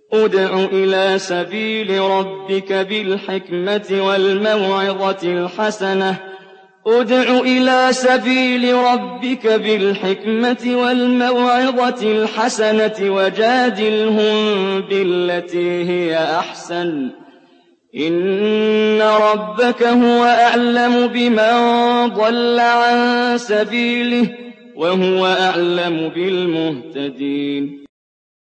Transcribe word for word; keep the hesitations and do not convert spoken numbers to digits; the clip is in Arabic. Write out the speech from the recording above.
ادْعُ إِلَىٰ سَبِيلِ رَبِّكَ بِالْحِكْمَةِ وَالْمَوْعِظَةِ الْحَسَنَةِ ادْعُ إِلَىٰ سَبِيلِ رَبِّكَ بِالْحِكْمَةِ وَالْمَوْعِظَةِ الْحَسَنَةِ وَجَادِلْهُم بِالَّتِي هِيَ أَحْسَنُ ۚ إِنَّ رَبَّكَ هُوَ أَعْلَمُ بِمَن ضَلَّ عَن سَبِيلِهِ وَهُوَ أَعْلَمُ بِالْمُهْتَدِينَ